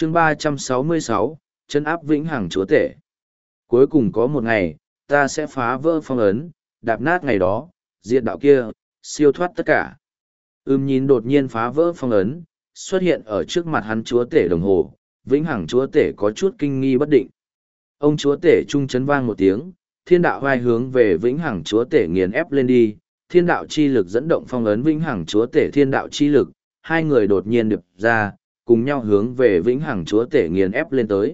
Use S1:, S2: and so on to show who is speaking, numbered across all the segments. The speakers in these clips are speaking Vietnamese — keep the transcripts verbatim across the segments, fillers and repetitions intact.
S1: chương ba trăm sáu mươi sáu, chân áp vĩnh hằng chúa tể. Cuối cùng có một ngày, ta sẽ phá vỡ phong ấn, đạp nát ngày đó, diệt đạo kia, siêu thoát tất cả. Ưm nhìn đột nhiên phá vỡ phong ấn, xuất hiện ở trước mặt hắn chúa tể đồng hồ, vĩnh hằng chúa tể có chút kinh nghi bất định. Ông chúa tể trung chấn vang một tiếng, thiên đạo vai hướng về vĩnh hằng chúa tể nghiền ép lên đi, thiên đạo chi lực dẫn động phong ấn vĩnh hằng chúa tể thiên đạo chi lực, hai người đột nhiên điệp ra, cùng nhau hướng về vĩnh hằng chúa tể nghiền ép lên tới.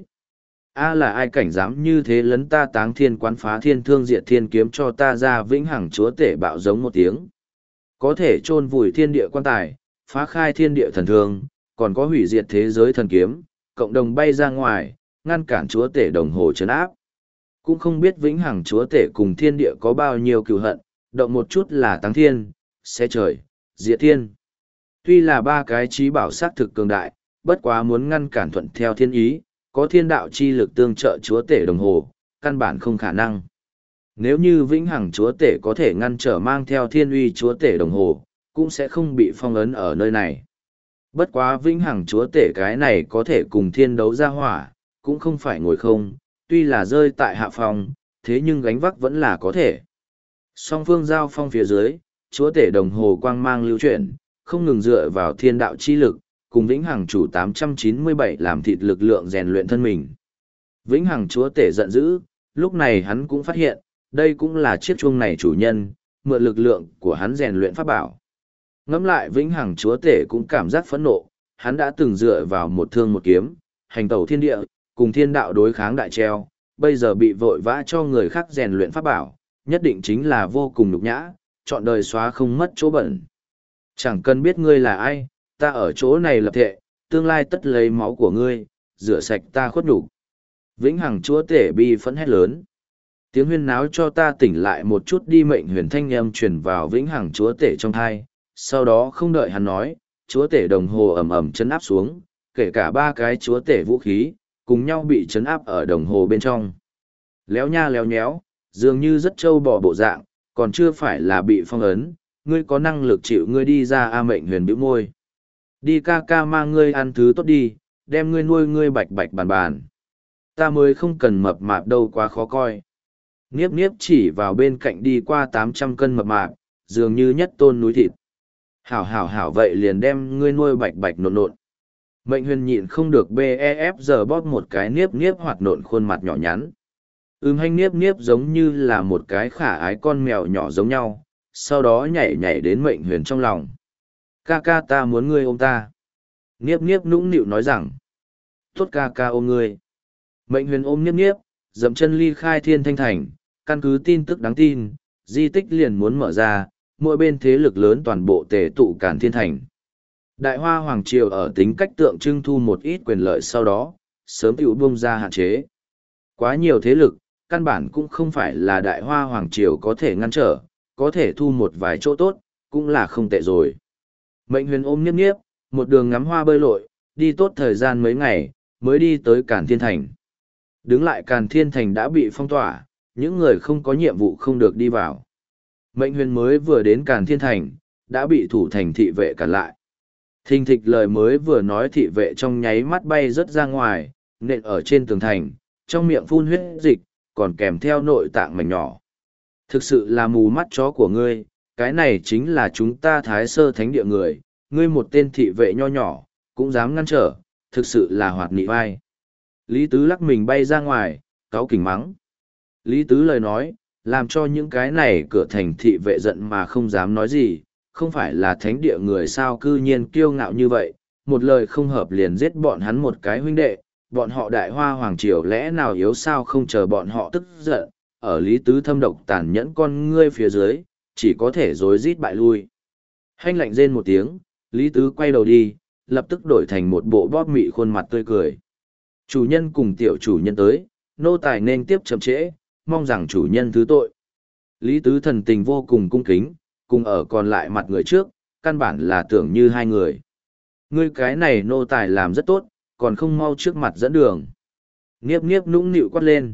S1: A là ai cảnh dám như thế lấn ta táng thiên quán phá thiên thương diệt thiên kiếm cho ta ra vĩnh hằng chúa tể bạo giống một tiếng. Có thể chôn vùi thiên địa quan tài, phá khai thiên địa thần thương, còn có hủy diệt thế giới thần kiếm, cộng đồng bay ra ngoài, ngăn cản chúa tể đồng hồ trấn áp. Cũng không biết vĩnh hằng chúa tể cùng thiên địa có bao nhiêu cừu hận, động một chút là táng thiên, xé trời, diệt thiên. Tuy là ba cái trí bảo sát thực cường đại, bất quá muốn ngăn cản thuận theo thiên ý, có thiên đạo chi lực tương trợ chúa tể đồng hồ, căn bản không khả năng. Nếu như vĩnh hằng chúa tể có thể ngăn trở mang theo thiên uy chúa tể đồng hồ, cũng sẽ không bị phong ấn ở nơi này. Bất quá vĩnh hằng chúa tể cái này có thể cùng thiên đấu ra hỏa, cũng không phải ngồi không, tuy là rơi tại hạ phòng, thế nhưng gánh vác vẫn là có thể. Song phương giao phong phía dưới, chúa tể đồng hồ quang mang lưu chuyển, không ngừng dựa vào thiên đạo chi lực, cùng vĩnh hằng chủ tám trăm chín mươi bảy làm thịt lực lượng rèn luyện thân mình. Vĩnh hằng chúa tể giận dữ, lúc này hắn cũng phát hiện, đây cũng là chiếc chuông này chủ nhân, mượn lực lượng của hắn rèn luyện pháp bảo. Ngẫm lại vĩnh hằng chúa tể cũng cảm giác phẫn nộ, hắn đã từng dựa vào một thương một kiếm, hành tẩu thiên địa, cùng thiên đạo đối kháng đại treo, bây giờ bị vội vã cho người khác rèn luyện pháp bảo, nhất định chính là vô cùng nhục nhã, chọn đời xóa không mất chỗ bẩn. Chẳng cần biết ngươi là ai, ta ở chỗ này lập thệ, tương lai tất lấy máu của ngươi, rửa sạch ta khuất nhục. Vĩnh hằng chúa tể bi phẫn hét lớn. Tiếng huyên náo cho ta tỉnh lại một chút đi, mệnh huyền thanh âm truyền vào vĩnh hằng chúa tể trong thai, sau đó không đợi hắn nói, chúa tể đồng hồ ầm ầm chấn áp xuống, kể cả ba cái chúa tể vũ khí, cùng nhau bị chấn áp ở đồng hồ bên trong. Léo nha léo nhéo, dường như rất trâu bò bộ dạng, còn chưa phải là bị phong ấn, ngươi có năng lực chịu ngươi đi ra. A mệnh huyền bĩu môi. Đi ca ca mang ngươi ăn thứ tốt đi, đem ngươi nuôi ngươi bạch bạch bàn bàn. Ta mới không cần mập mạp đâu, quá khó coi. Niếp niếp chỉ vào bên cạnh đi qua tám trăm cân mập mạp, dường như nhất tôn núi thịt. Hảo hảo hảo, vậy liền đem ngươi nuôi bạch bạch nộn nộn. Mệnh huyền nhịn không được bef giờ bóp một cái niếp niếp hoạt nộn khuôn mặt nhỏ nhắn. Ừm hanh niếp niếp giống như là một cái khả ái con mèo nhỏ giống nhau, sau đó nhảy nhảy đến mệnh huyền trong lòng. Ca ca ta muốn ngươi ôm ta. Niếp niếp nũng nịu nói rằng. Tốt ca ca ôm ngươi. Mệnh huyền ôm niếp niếp, dậm chân ly khai thiên thanh thành, căn cứ tin tức đáng tin, di tích liền muốn mở ra, mỗi bên thế lực lớn toàn bộ tề tụ Càn Thiên Thành. Đại Hoa Hoàng Triều ở tính cách tượng trưng thu một ít quyền lợi sau đó, sớm tiểu buông ra hạn chế. Quá nhiều thế lực, căn bản cũng không phải là Đại Hoa Hoàng Triều có thể ngăn trở, có thể thu một vài chỗ tốt, cũng là không tệ rồi. Mệnh huyền ôm niếp niếp, một đường ngắm hoa bơi lội, đi tốt thời gian mấy ngày, mới đi tới Càn Thiên Thành. Đứng lại Càn Thiên Thành đã bị phong tỏa, những người không có nhiệm vụ không được đi vào. Mệnh huyền mới vừa đến Càn Thiên Thành, đã bị thủ thành thị vệ cản lại. Thình thịch lời mới vừa nói, thị vệ trong nháy mắt bay rớt ra ngoài, nện ở trên tường thành, trong miệng phun huyết dịch, còn kèm theo nội tạng mảnh nhỏ. Thực sự là mù mắt chó của ngươi, cái này chính là chúng ta Thái Sơ Thánh Địa người, ngươi một tên thị vệ nho nhỏ, cũng dám ngăn trở, thực sự là hoạt nị vai. Lý Tứ lắc mình bay ra ngoài, cáu kỉnh mắng. Lý Tứ lời nói, làm cho những cái này cửa thành thị vệ giận mà không dám nói gì, không phải là thánh địa người sao cư nhiên kiêu ngạo như vậy, một lời không hợp liền giết bọn hắn một cái huynh đệ, bọn họ Đại Hoa Hoàng Triều lẽ nào yếu sao không chờ bọn họ tức giận, ở Lý Tứ thâm độc tàn nhẫn con ngươi phía dưới, chỉ có thể rối rít bại lui. Hanh lạnh rên một tiếng, Lý Tứ quay đầu đi, lập tức đổi thành một bộ bóp mị khuôn mặt tươi cười. Chủ nhân cùng tiểu chủ nhân tới, nô tài nên tiếp chậm trễ, mong rằng chủ nhân thứ tội. Lý Tứ thần tình vô cùng cung kính, cùng ở còn lại mặt người trước, căn bản là tưởng như hai người. Ngươi cái này nô tài làm rất tốt, còn không mau trước mặt dẫn đường. Niếp niếp nũng nịu quát lên.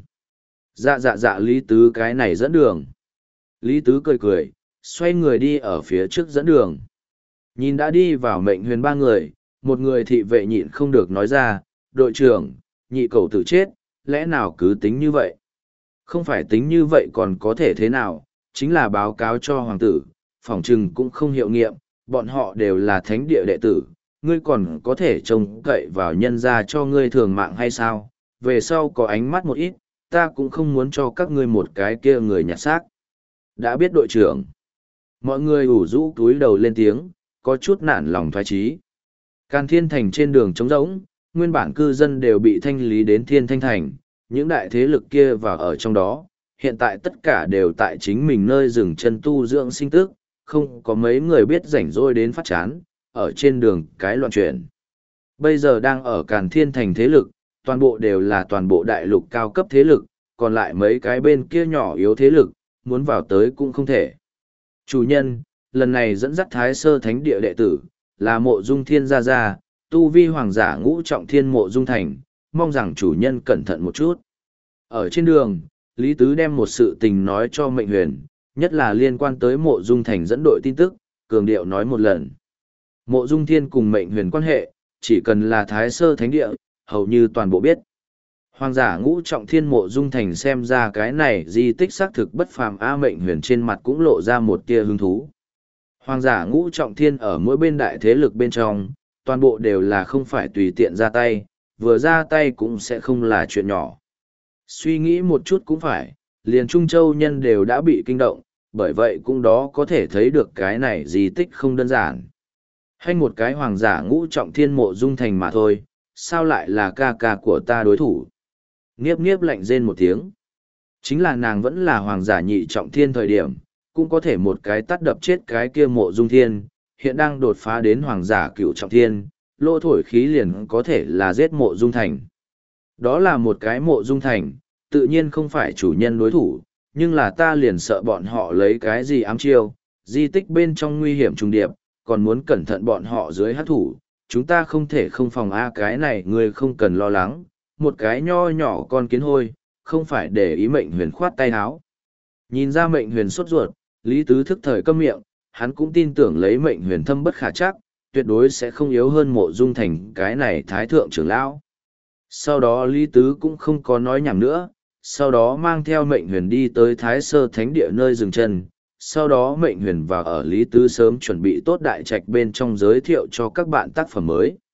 S1: Dạ dạ dạ, Lý Tứ cái này dẫn đường. Lý Tứ cười cười, xoay người đi ở phía trước dẫn đường. Nhìn đã đi vào mệnh huyền ba người, một người thị vệ nhịn không được nói ra, đội trưởng, nhị cầu tử chết, lẽ nào cứ tính như vậy? Không phải tính như vậy còn có thể thế nào, chính là báo cáo cho hoàng tử, phỏng chừng cũng không hiệu nghiệm, bọn họ đều là thánh địa đệ tử, ngươi còn có thể trông cậy vào nhân ra cho ngươi thường mạng hay sao? Về sau có ánh mắt một ít, ta cũng không muốn cho các ngươi một cái kia người nhặt xác. Đã biết đội trưởng. Mọi người ủ rũ túi đầu lên tiếng, có chút nản lòng thoái trí. Càn Thiên Thành trên đường trống rỗng, nguyên bản cư dân đều bị thanh lý đến Thiên Thanh Thành, những đại thế lực kia vào ở trong đó, hiện tại tất cả đều tại chính mình nơi dừng chân tu dưỡng sinh tức, không có mấy người biết rảnh rỗi đến phát chán, ở trên đường cái loạn chuyển. Bây giờ đang ở Càn Thiên Thành thế lực, toàn bộ đều là toàn bộ đại lục cao cấp thế lực, còn lại mấy cái bên kia nhỏ yếu thế lực, muốn vào tới cũng không thể. Chủ nhân, lần này dẫn dắt Thái Sơ Thánh Địa đệ tử, là Mộ Dung Thiên Gia Gia, tu vi hoàng giả ngũ trọng thiên Mộ Dung Thành, mong rằng chủ nhân cẩn thận một chút. Ở trên đường, Lý Tứ đem một sự tình nói cho Mệnh Huyền, nhất là liên quan tới Mộ Dung Thành dẫn đội tin tức, cường điệu nói một lần. Mộ Dung Thiên cùng Mệnh Huyền quan hệ, chỉ cần là Thái Sơ Thánh Địa, hầu như toàn bộ biết. Hoàng giả ngũ trọng thiên Mộ Dung Thành xem ra cái này di tích xác thực bất phàm. A Mệnh Huyền trên mặt cũng lộ ra một tia hứng thú. Hoàng giả ngũ trọng thiên ở mỗi bên đại thế lực bên trong, toàn bộ đều là không phải tùy tiện ra tay, vừa ra tay cũng sẽ không là chuyện nhỏ. Suy nghĩ một chút cũng phải, liền Trung Châu nhân đều đã bị kinh động, bởi vậy cũng đó có thể thấy được cái này di tích không đơn giản. Hay một cái hoàng giả ngũ trọng thiên Mộ Dung Thành mà thôi, sao lại là ca ca của ta đối thủ? Nghiếp nghiếp lạnh rên một tiếng. Chính là nàng vẫn là hoàng giả nhị trọng thiên thời điểm, cũng có thể một cái tắt đập chết cái kia Mộ Dung Thiên, hiện đang đột phá đến hoàng giả cửu trọng thiên, lô thổi khí liền có thể là giết Mộ Dung Thành. Đó là một cái Mộ Dung Thành, tự nhiên không phải chủ nhân đối thủ, nhưng là ta liền sợ bọn họ lấy cái gì ám chiêu, di tích bên trong nguy hiểm trùng điệp, còn muốn cẩn thận bọn họ dưới hát thủ, chúng ta không thể không phòng A cái này ngươi không cần lo lắng, một cái nho nhỏ con kiến hôi, không phải để ý Mệnh Huyền khoát tay áo. Nhìn ra Mệnh Huyền sốt ruột, Lý Tứ thức thời câm miệng, hắn cũng tin tưởng lấy Mệnh Huyền thâm bất khả chắc, tuyệt đối sẽ không yếu hơn Mộ Dung Thành cái này thái thượng trưởng lão. Sau đó Lý Tứ cũng không có nói nhảm nữa, sau đó mang theo Mệnh Huyền đi tới Thái Sơ Thánh Địa nơi dừng chân. Sau đó Mệnh Huyền vào ở Lý Tứ sớm chuẩn bị tốt đại trạch bên trong giới thiệu cho các bạn tác phẩm mới.